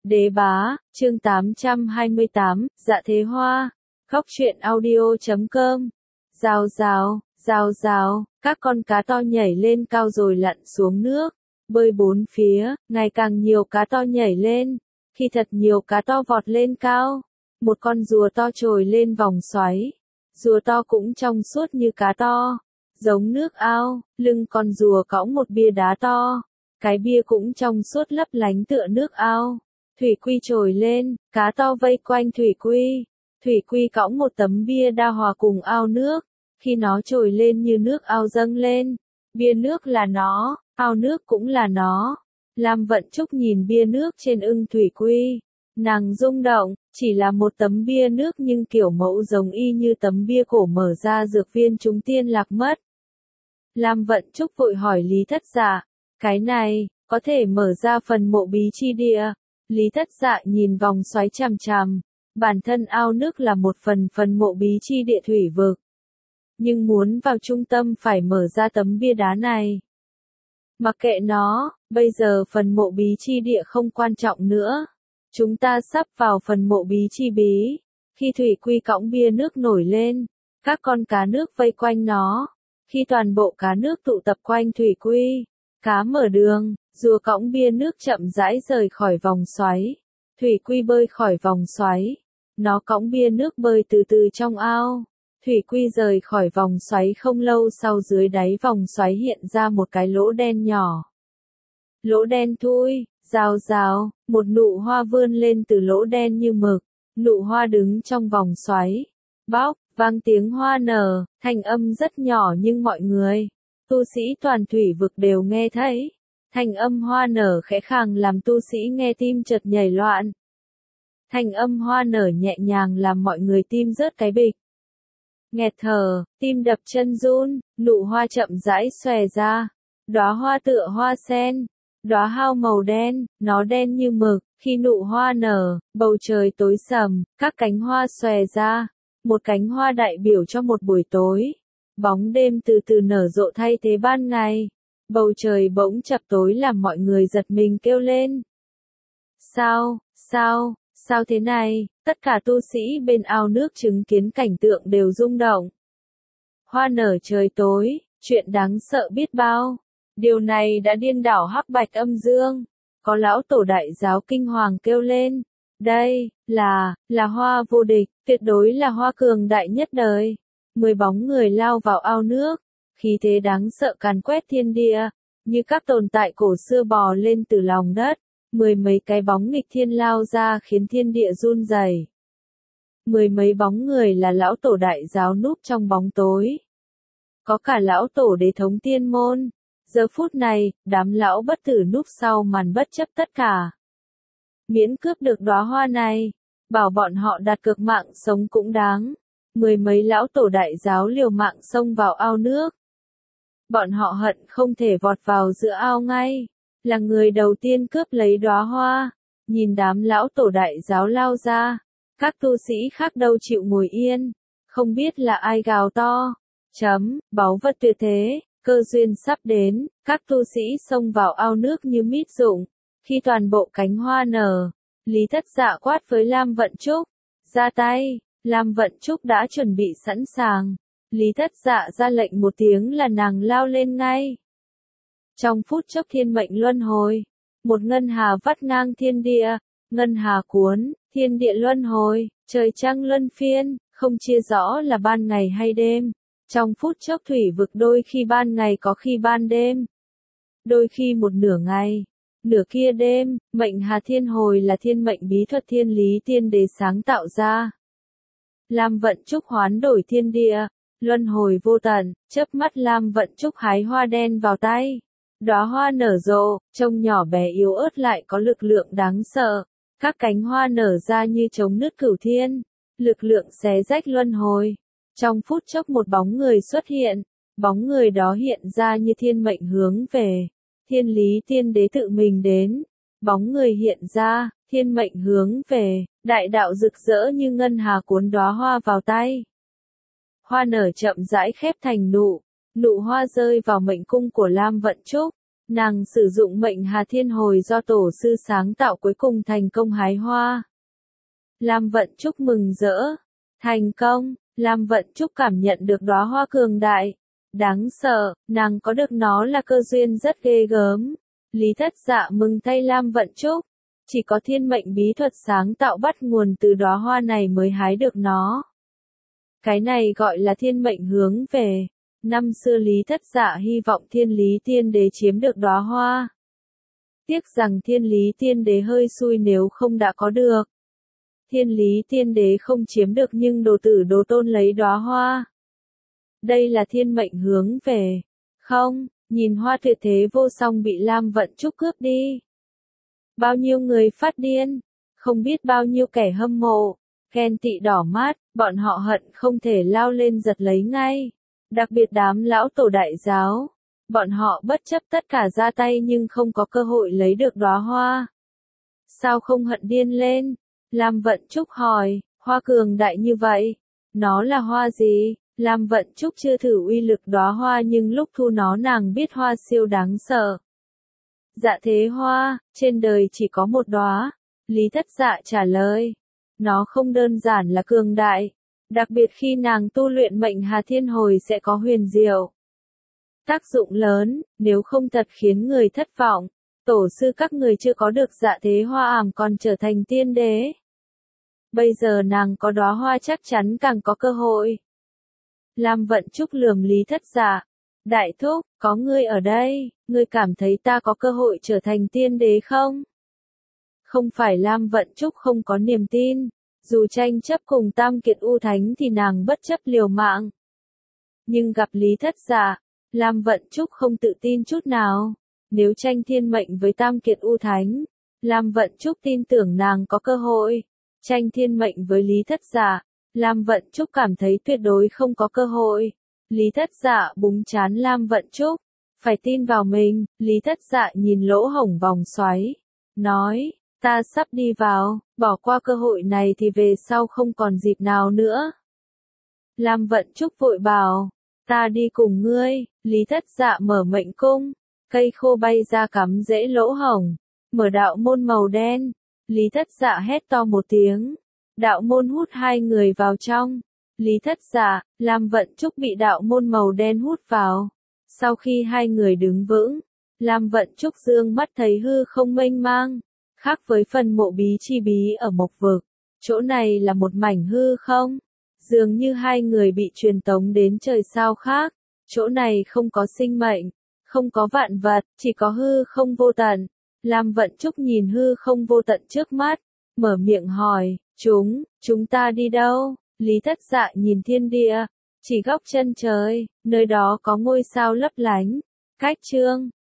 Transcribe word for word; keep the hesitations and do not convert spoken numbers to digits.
Đế bá, chương tám trăm hai mươi tám, Dạ Thế Hoa, Góc truyện audio chấm com. Rào rào, rào rào, các con cá to nhảy lên cao rồi lặn xuống nước, bơi bốn phía, ngày càng nhiều cá to nhảy lên. Khi thật nhiều cá to vọt lên cao, một con rùa to trồi lên vòng xoáy. Rùa to cũng trong suốt như cá to, giống nước ao, lưng con rùa cõng một bia đá to. Cái bia cũng trong suốt lấp lánh tựa nước ao. Thủy Quy trồi lên, cá to vây quanh Thủy Quy. Thủy Quy cõng một tấm bia đa hòa cùng ao nước. Khi nó trồi lên như nước ao dâng lên, bia nước là nó, ao nước cũng là nó. Lam Vận Trúc nhìn bia nước trên ưng Thủy Quy. Nàng rung động, chỉ là một tấm bia nước nhưng kiểu mẫu giống y như tấm bia cổ mở ra dược viên chúng tiên lạc mất. Lam Vận Trúc vội hỏi Lý Thất Dạ, cái này, có thể mở ra phần mộ bí chi địa. Lý Thất Dạ nhìn vòng xoáy chằm chằm, bản thân ao nước là một phần phần mộ bí chi địa thủy vực. Nhưng muốn vào trung tâm phải mở ra tấm bia đá này. Mặc kệ nó, bây giờ phần mộ bí chi địa không quan trọng nữa. Chúng ta sắp vào phần mộ bí chi bí. Khi Thủy Quy cõng bia nước nổi lên, các con cá nước vây quanh nó. Khi toàn bộ cá nước tụ tập quanh Thủy Quy, cá mở đường, rùa cõng bia nước chậm rãi rời khỏi vòng xoáy. Thủy Quy bơi khỏi vòng xoáy. Nó cõng bia nước bơi từ từ trong ao. Thủy Quy rời khỏi vòng xoáy không lâu sau dưới đáy vòng xoáy hiện ra một cái lỗ đen nhỏ. Lỗ đen thui, rào rào, một nụ hoa vươn lên từ lỗ đen như mực. Nụ hoa đứng trong vòng xoáy. Bóc, vang tiếng hoa nở, thanh âm rất nhỏ nhưng mọi người, tu sĩ toàn thủy vực đều nghe thấy. Thanh âm hoa nở khẽ khàng làm tu sĩ nghe tim chợt nhảy loạn. Thanh âm hoa nở nhẹ nhàng làm mọi người tim rớt cái bịch. Nghẹt thở, tim đập chân run, nụ hoa chậm rãi xòe ra. Đóa hoa tựa hoa sen. Đóa hao màu đen, nó đen như mực. Khi nụ hoa nở, bầu trời tối sầm, các cánh hoa xòe ra. Một cánh hoa đại biểu cho một buổi tối. Bóng đêm từ từ nở rộ thay thế ban ngày. Bầu trời bỗng chập tối làm mọi người giật mình kêu lên. Sao, sao, sao thế này? Tất cả tu sĩ bên ao nước chứng kiến cảnh tượng đều rung động. Hoa nở trời tối, chuyện đáng sợ biết bao. Điều này đã điên đảo Hắc Bạch Âm Dương. Có lão tổ đại giáo kinh hoàng kêu lên. Đây, là, là hoa vô địch, tuyệt đối là hoa cường đại nhất đời. Mười bóng người lao vào ao nước. Khí thế đáng sợ càn quét thiên địa, như các tồn tại cổ xưa bò lên từ lòng đất. Mười mấy cái bóng nghịch thiên lao ra khiến thiên địa run rẩy. Mười mấy bóng người là lão tổ đại giáo núp trong bóng tối. Có cả lão tổ đế thống tiên môn. Giờ phút này, đám lão bất tử núp sau màn bất chấp tất cả. Miễn cướp được đóa hoa này, bảo bọn họ đặt cược mạng sống cũng đáng. Mười mấy lão tổ đại giáo liều mạng xông vào ao nước. Bọn họ hận không thể vọt vào giữa ao ngay, là người đầu tiên cướp lấy đóa hoa. Nhìn đám lão tổ đại giáo lao ra, các tu sĩ khác đâu chịu ngồi yên, không biết là ai gào to. Chấm, báu vật tuyệt thế, cơ duyên sắp đến, các tu sĩ xông vào ao nước như mít rụng. Khi toàn bộ cánh hoa nở, Lý Thất Dạ quát với Lam Vận Trúc, ra tay. Lam Vận Trúc đã chuẩn bị sẵn sàng. Lý Thất Dạ ra lệnh một tiếng là nàng lao lên ngay. Trong phút chốc thiên mệnh luân hồi, một ngân hà vắt ngang thiên địa, ngân hà cuốn, thiên địa luân hồi, trời trăng luân phiên, không chia rõ là ban ngày hay đêm. Trong phút chốc thủy vực đôi khi ban ngày có khi ban đêm. Đôi khi một nửa ngày, nửa kia đêm, mệnh hà thiên hồi là thiên mệnh bí thuật thiên lý tiên đế sáng tạo ra. Lam Vận Trúc hoán đổi thiên địa, luân hồi vô tận, chớp mắt Lam Vận Trúc hái hoa đen vào tay. Đóa hoa nở rộ, trông nhỏ bé yếu ớt lại có lực lượng đáng sợ. Các cánh hoa nở ra như chống nứt cửu thiên, lực lượng xé rách luân hồi. Trong phút chốc một bóng người xuất hiện, bóng người đó hiện ra như thiên mệnh hướng về. Thiên lý tiên đế tự mình đến, bóng người hiện ra, thiên mệnh hướng về, đại đạo rực rỡ như ngân hà cuốn đóa hoa vào tay. Hoa nở chậm rãi khép thành nụ, nụ hoa rơi vào mệnh cung của Lam Vận Trúc. Nàng sử dụng mệnh Hà Thiên Hồi do tổ sư sáng tạo cuối cùng thành công hái hoa. Lam Vận Trúc mừng rỡ. Thành công, Lam Vận Trúc cảm nhận được đóa hoa cường đại. Đáng sợ, nàng có được nó là cơ duyên rất ghê gớm. Lý Thất Dạ mừng thay Lam Vận Trúc. Chỉ có thiên mệnh bí thuật sáng tạo bắt nguồn từ đóa hoa này mới hái được nó. Cái này gọi là thiên mệnh hướng về. Năm xưa Lý Thất Dạ hy vọng Thiên Lý Tiên Đế chiếm được đóa hoa. Tiếc rằng Thiên Lý Tiên Đế hơi xui nếu không đã có được. Thiên Lý Tiên Đế không chiếm được nhưng đồ tử đồ tôn lấy đóa hoa. Đây là thiên mệnh hướng về. Không, nhìn hoa tuyệt thế vô song bị Lam Vận Trúc cướp đi. Bao nhiêu người phát điên, không biết bao nhiêu kẻ hâm mộ, ghen tị đỏ mắt, bọn họ hận không thể lao lên giật lấy ngay. Đặc biệt đám lão tổ đại giáo, bọn họ bất chấp tất cả ra tay nhưng không có cơ hội lấy được đóa hoa. Sao không hận điên lên? Lam Vận Trúc hỏi, hoa cường đại như vậy, nó là hoa gì? Lam Vận Trúc chưa thử uy lực đóa hoa nhưng lúc thu nó nàng biết hoa siêu đáng sợ. Dạ thế hoa, trên đời chỉ có một đóa. Lý Thất Dạ trả lời, nó không đơn giản là cường đại. Đặc biệt khi nàng tu luyện mệnh Hà Thiên Hồi sẽ có huyền diệu. Tác dụng lớn, nếu không thật khiến người thất vọng. Tổ sư các người chưa có được dạ thế hoa ảm còn trở thành tiên đế. Bây giờ nàng có đóa hoa chắc chắn càng có cơ hội. Lam Vận Trúc lườm Lý Thất Dạ. Đại thúc, có ngươi ở đây, ngươi cảm thấy ta có cơ hội trở thành tiên đế không? Không phải Lam Vận Trúc không có niềm tin. Dù tranh chấp cùng Tam Kiệt U Thánh thì nàng bất chấp liều mạng. Nhưng gặp Lý Thất Dạ, Lam Vận Trúc không tự tin chút nào. Nếu tranh thiên mệnh với Tam Kiệt U Thánh, Lam Vận Trúc tin tưởng nàng có cơ hội. Tranh thiên mệnh với Lý Thất Dạ, Lam Vận Trúc cảm thấy tuyệt đối không có cơ hội. Lý Thất Dạ búng chán Lam Vận Trúc. Phải tin vào mình, Lý Thất Dạ nhìn lỗ hổng vòng xoáy. Nói, ta sắp đi vào, bỏ qua cơ hội này thì về sau không còn dịp nào nữa. Lam Vận Trúc vội bảo, ta đi cùng ngươi. Lý Thất Dạ mở mệnh cung, cây khô bay ra cắm rễ lỗ hổng, mở đạo môn màu đen. Lý Thất Dạ hét to một tiếng, đạo môn hút hai người vào trong. Lý Thất Dạ, Lam Vận Trúc bị đạo môn màu đen hút vào. Sau khi hai người đứng vững, Lam Vận Trúc dương mắt thấy hư không mênh mang. Khác với phần mộ bí chi bí ở Mộc Vực, chỗ này là một mảnh hư không. Dường như hai người bị truyền tống đến trời sao khác. Chỗ này không có sinh mệnh, không có vạn vật, chỉ có hư không vô tận. Lam Vận Trúc nhìn hư không vô tận trước mắt, mở miệng hỏi, chúng, chúng ta đi đâu? Lý Thất Dạ nhìn thiên địa, chỉ góc chân trời, nơi đó có ngôi sao lấp lánh. Cách chương